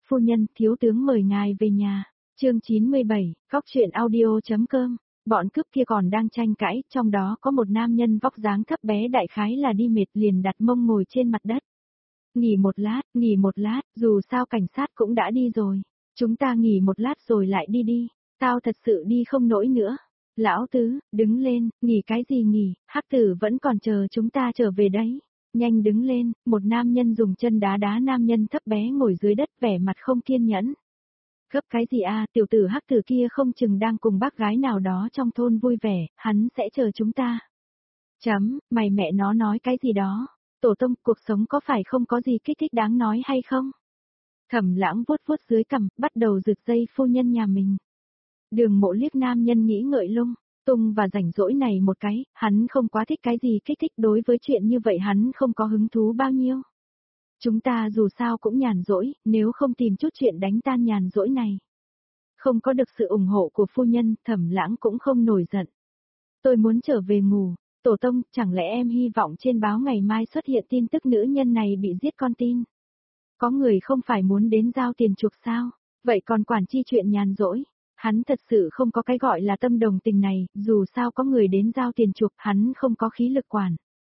Phu nhân, thiếu tướng mời ngài về nhà. Chương 97, Góc truyện audio.com. Bọn cướp kia còn đang tranh cãi, trong đó có một nam nhân vóc dáng thấp bé đại khái là đi mệt liền đặt mông ngồi trên mặt đất. Nghỉ một lát, dù sao cảnh sát cũng đã đi rồi. Chúng ta nghỉ một lát rồi lại đi đi. Tao thật sự đi không nổi nữa. Lão Tứ, đứng lên, nghỉ cái gì nghỉ, Hắc Tử vẫn còn chờ chúng ta trở về đấy. Nhanh đứng lên, một nam nhân dùng chân đá đá nam nhân thấp bé ngồi dưới đất vẻ mặt không kiên nhẫn. Gấp cái gì à, tiểu tử Hắc Tử kia không chừng đang cùng bác gái nào đó trong thôn vui vẻ, hắn sẽ chờ chúng ta. Mày mẹ nó nói cái gì đó. Tổ tông, cuộc sống có phải không có gì kích thích đáng nói hay không? Thẩm Lãng vuốt vuốt dưới cằm, bắt đầu rực dây phu nhân nhà mình. Đường Mộ liếc nam nhân nghĩ ngợi lung tung và rảnh rỗi này một cái, hắn không quá thích cái gì kích thích, đối với chuyện như vậy hắn không có hứng thú bao nhiêu. Chúng ta dù sao cũng nhàn rỗi, nếu không tìm chút chuyện đánh tan nhàn rỗi này. Không có được sự ủng hộ của phu nhân, Thẩm Lãng cũng không nổi giận. Tôi muốn trở về ngủ. Tổ tông, chẳng lẽ em hy vọng trên báo ngày mai xuất hiện tin tức nữ nhân này bị giết con tin? Có người không phải muốn đến giao tiền chuộc sao? Vậy còn quản chi chuyện nhàn rỗi? Hắn thật sự không có cái gọi là tâm đồng tình này, dù sao có người đến giao tiền chuộc, hắn không có khí lực quản.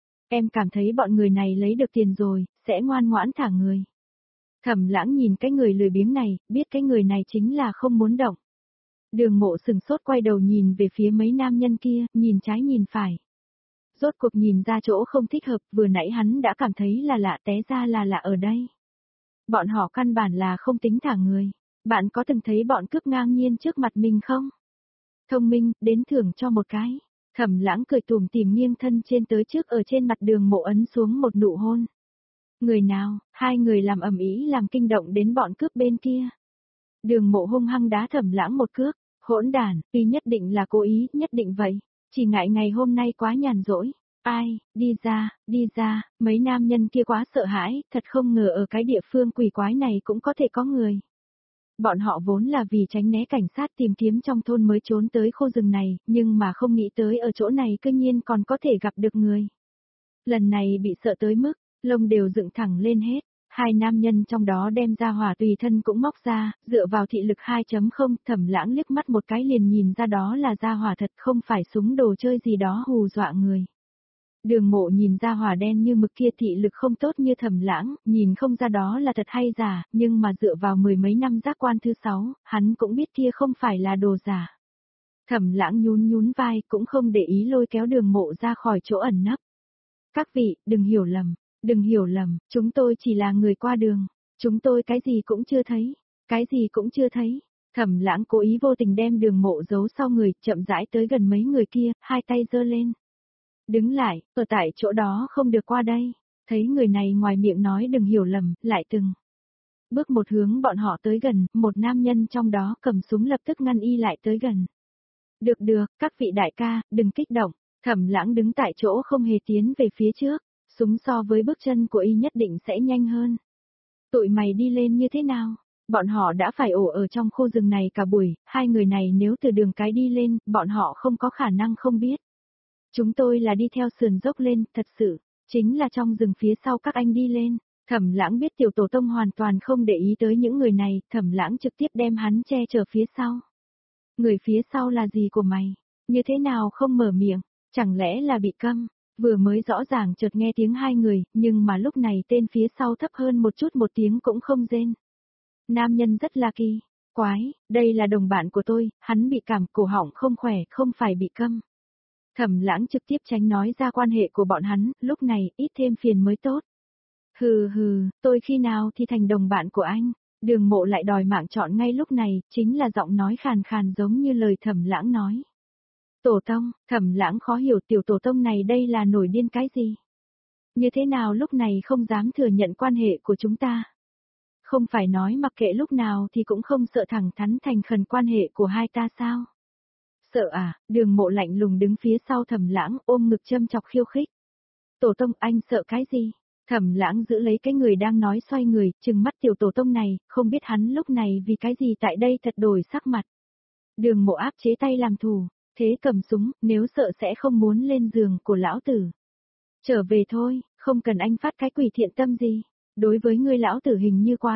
Em cảm thấy bọn người này lấy được tiền rồi, sẽ ngoan ngoãn thả người. Thẩm Lãng nhìn cái người lười biếng này, biết cái người này chính là không muốn động. Đường Mộ sừng sốt quay đầu nhìn về phía mấy nam nhân kia, nhìn trái nhìn phải. Rốt cuộc nhìn ra chỗ không thích hợp, vừa nãy hắn đã cảm thấy là lạ, té ra là lạ ở đây. Bọn họ căn bản là không tính thả người. Bạn có từng thấy bọn cướp ngang nhiên trước mặt mình không? Thông minh, đến thưởng cho một cái. Thẩm Lãng cười tủm tỉm nghiêng thân trên tới trước ở trên mặt Đường Mộ ấn xuống một nụ hôn. Người nào, hai người làm ầm ĩ làm kinh động đến bọn cướp bên kia. Đường Mộ hung hăng đá Thẩm Lãng một cước, hỗn đản, y nhất định là cố ý, nhất định vậy. Chỉ ngại ngày hôm nay quá nhàn rỗi. Ai, đi ra, mấy nam nhân kia quá sợ hãi, thật không ngờ ở cái địa phương quỷ quái này cũng có thể có người. Bọn họ vốn là vì tránh né cảnh sát tìm kiếm trong thôn mới trốn tới khu rừng này, nhưng mà không nghĩ tới ở chỗ này cư nhiên còn có thể gặp được người. Lần này bị sợ tới mức, lông đều dựng thẳng lên hết. Hai nam nhân trong đó đem ra hỏa tùy thân cũng móc ra, dựa vào thị lực 2.0, Thẩm Lãng liếc mắt một cái liền nhìn ra đó là ra hỏa thật, không phải súng đồ chơi gì đó hù dọa người. Đường Mộ nhìn ra hỏa đen như mực kia thị lực không tốt như Thẩm Lãng, nhìn không ra đó là thật hay giả, nhưng mà dựa vào mười mấy năm giác quan thứ 6, hắn cũng biết kia không phải là đồ giả. Thẩm Lãng nhún vai cũng không để ý lôi kéo Đường Mộ ra khỏi chỗ ẩn nấp. Các vị, đừng hiểu lầm, chúng tôi chỉ là người qua đường, chúng tôi cái gì cũng chưa thấy. Thẩm Lãng cố ý vô tình đem Đường Mộ giấu sau người, chậm rãi tới gần mấy người kia, hai tay giơ lên. Đứng lại, ở tại chỗ đó không được qua đây. Thấy người này ngoài miệng nói đừng hiểu lầm, lại từng bước một hướng bọn họ tới gần, một nam nhân trong đó cầm súng lập tức ngăn y lại tới gần. Được, các vị đại ca, đừng kích động. Thẩm Lãng đứng tại chỗ không hề tiến về phía trước, súng so với bước chân của y nhất định sẽ nhanh hơn. Tụi mày đi lên như thế nào? Bọn họ đã phải ổ ở trong khu rừng này cả buổi, hai người này nếu từ đường cái đi lên, bọn họ không có khả năng không biết. Chúng tôi là đi theo sườn dốc lên, thật sự, chính là trong rừng phía sau các anh đi lên. Thẩm Lãng biết tiểu tổ tông hoàn toàn không để ý tới những người này, Thẩm Lãng trực tiếp đem hắn che chở phía sau. Người phía sau là gì của mày? Như thế nào không mở miệng? Chẳng lẽ là bị câm? Vừa mới rõ ràng chợt nghe tiếng hai người, nhưng mà lúc này tên phía sau thấp hơn một chút một tiếng cũng không rên. Nam nhân rất là kỳ quái, đây là đồng bạn của tôi, hắn bị cảm cổ họng không khỏe, không phải bị câm. Thẩm Lãng trực tiếp tránh nói ra quan hệ của bọn hắn, lúc này ít thêm phiền mới tốt. Hừ, tôi khi nào thì thành đồng bạn của anh? Đường Mộ lại đòi mạng chọn ngay lúc này, chính là giọng nói khàn khàn giống như lời Thẩm Lãng nói. Tổ tông, Thẩm Lãng khó hiểu tiểu tổ tông này đây là nổi điên cái gì? Như thế nào lúc này không dám thừa nhận quan hệ của chúng ta? Không phải nói mặc kệ lúc nào thì cũng không sợ thẳng thắn thành khẩn quan hệ của hai ta sao? Sợ à? Đường Mộ lạnh lùng đứng phía sau Thẩm Lãng ôm ngực châm chọc khiêu khích. Tổ tông anh sợ cái gì? Thẩm Lãng giữ lấy cái người đang nói xoay người, trừng mắt tiểu tổ tông này, không biết hắn lúc này vì cái gì tại đây thật đổi sắc mặt. Đường Mộ áp chế tay làm thù, thế cầm súng, nếu sợ sẽ không muốn lên giường của lão tử. Trở về thôi, không cần anh phát cái quỷ thiện tâm gì, đối với ngươi lão tử hình như quá tốt,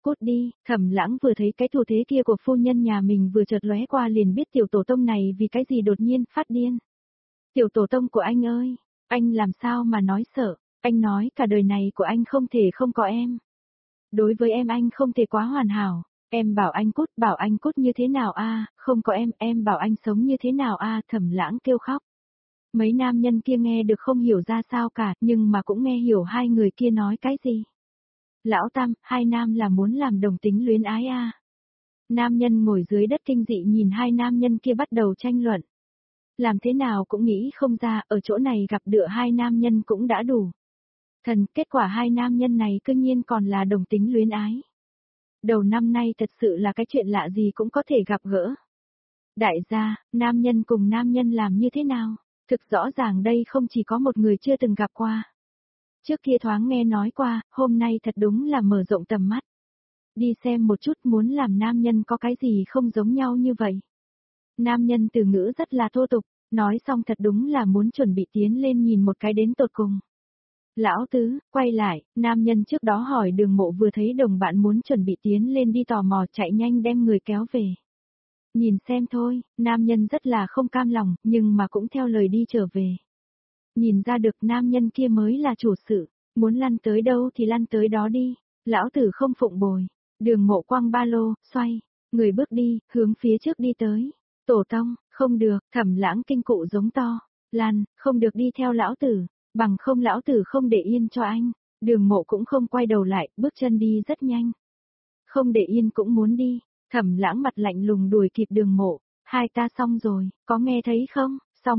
Cút đi, Thẩm Lãng vừa thấy cái thủ thế kia của phu nhân nhà mình vừa chợt lóe qua liền biết tiểu tổ tông này vì cái gì đột nhiên phát điên. Tiểu tổ tông của anh ơi, anh làm sao mà nói sợ, anh nói cả đời này của anh không thể không có em. Đối với em anh không thể quá hoàn hảo, em bảo anh cút như thế nào a, không có em bảo anh sống như thế nào a, Thẩm Lãng kêu khóc. Mấy nam nhân kia nghe được không hiểu ra sao cả, nhưng mà cũng nghe hiểu hai người kia nói cái gì. Lão Tam, hai nam là muốn làm đồng tính luyến ái a. Nam nhân ngồi dưới đất kinh dị nhìn hai nam nhân kia bắt đầu tranh luận. Làm thế nào cũng nghĩ không ra, ở chỗ này gặp được hai nam nhân cũng đã đủ. Thần, kết quả hai nam nhân này cư nhiên còn là đồng tính luyến ái. Đầu năm nay thật sự là cái chuyện lạ gì cũng có thể gặp gỡ. Đại gia, nam nhân cùng nam nhân làm như thế nào? Thực rõ ràng đây không chỉ có một người chưa từng gặp qua. Trước kia thoáng nghe nói qua, hôm nay thật đúng là mở rộng tầm mắt. Đi xem một chút muốn làm nam nhân có cái gì không giống nhau như vậy. Nam nhân từ ngữ rất là thô tục, nói xong thật đúng là muốn chuẩn bị tiến lên nhìn một cái đến tột cùng. Lão Tứ, quay lại, nam nhân trước đó hỏi Đường Mộ vừa thấy đồng bạn muốn chuẩn bị tiến lên đi tò mò chạy nhanh đem người kéo về. Nhìn xem thôi, nam nhân rất là không cam lòng, nhưng mà cũng theo lời đi trở về. Nhìn ra được nam nhân kia mới là chủ sự, muốn lăn tới đâu thì lăn tới đó đi, lão tử không phụng bồi. Đường Mộ quăng ba lô, xoay, người bước đi, hướng phía trước đi tới. Tổ tông, không được, Thẩm Lãng kinh cụ giống to, lăn, không được đi theo lão tử, bằng không lão tử không để yên cho anh. Đường Mộ cũng không quay đầu lại, bước chân đi rất nhanh. Không để yên cũng muốn đi, Thẩm Lãng mặt lạnh lùng đuổi kịp Đường Mộ, hai ta xong rồi, có nghe thấy không,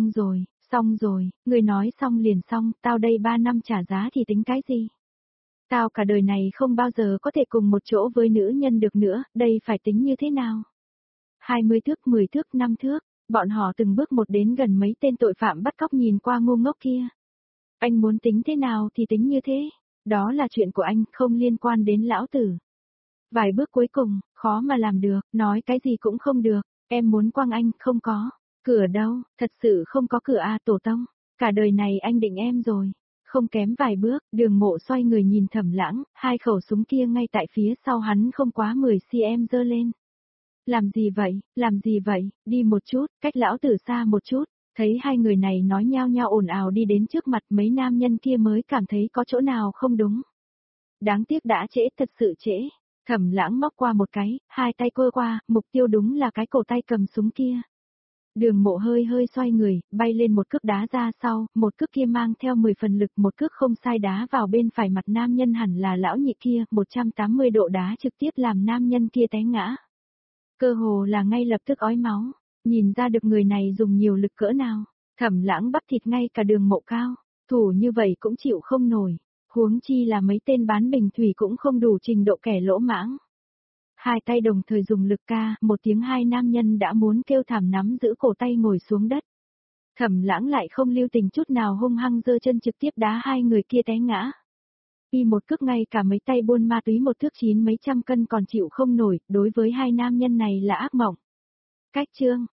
xong rồi, người nói xong liền xong, tao đây 3 năm trả giá thì tính cái gì? Tao cả đời này không bao giờ có thể cùng một chỗ với nữ nhân được nữa, đây phải tính như thế nào? 20 thước, 10 thước, 5 thước, bọn họ từng bước một đến gần mấy tên tội phạm bắt cóc nhìn qua ngu ngốc kia. Anh muốn tính thế nào thì tính như thế, đó là chuyện của anh, không liên quan đến lão tử. Vài bước cuối cùng, khó mà làm được, nói cái gì cũng không được, em muốn quăng anh, không có. Cửa đâu, thật sự không có cửa a, tổ tông, cả đời này anh định em rồi. Không kém vài bước, Đường Mộ xoay người nhìn Thẩm Lãng, hai khẩu súng kia ngay tại phía sau hắn không quá 10 cm giơ lên. Làm gì vậy, đi một chút, cách lão tử xa một chút. Thấy hai người này nói nhao nhao ồn ào đi đến trước mặt mấy nam nhân kia mới cảm thấy có chỗ nào không đúng. Đáng tiếc đã trễ, thật sự trễ. Thẩm Lãng móc qua một cái, hai tay quơ qua, mục tiêu đúng là cái cổ tay cầm súng kia. Đường Mộ hơi hơi xoay người, bay lên một cước đá ra sau, một cước kia mang theo 10 phần lực, một cước không sai đá vào bên phải mặt nam nhân hẳn là lão nhị kia, 180 độ đá trực tiếp làm nam nhân kia té ngã. Cơ hồ là ngay lập tức ói máu, nhìn ra được người này dùng nhiều lực cỡ nào. Thẩm Lãng bắp thịt ngay cả Đường Mộ cao, thủ như vậy cũng chịu không nổi, huống chi là mấy tên bán bình thủy cũng không đủ trình độ kẻ lỗ mãng. Hai tay đồng thời dùng lực ca, một tiếng hai nam nhân đã muốn kêu thảm nắm giữ cổ tay ngồi xuống đất. Thẩm Lãng lại không lưu tình chút nào hung hăng giơ chân trực tiếp đá hai người kia té ngã. Y một cước ngay cả mấy tay buôn ma túy một thước 9 mấy trăm cân còn chịu không nổi, đối với hai nam nhân này là ác mộng. Cách chương,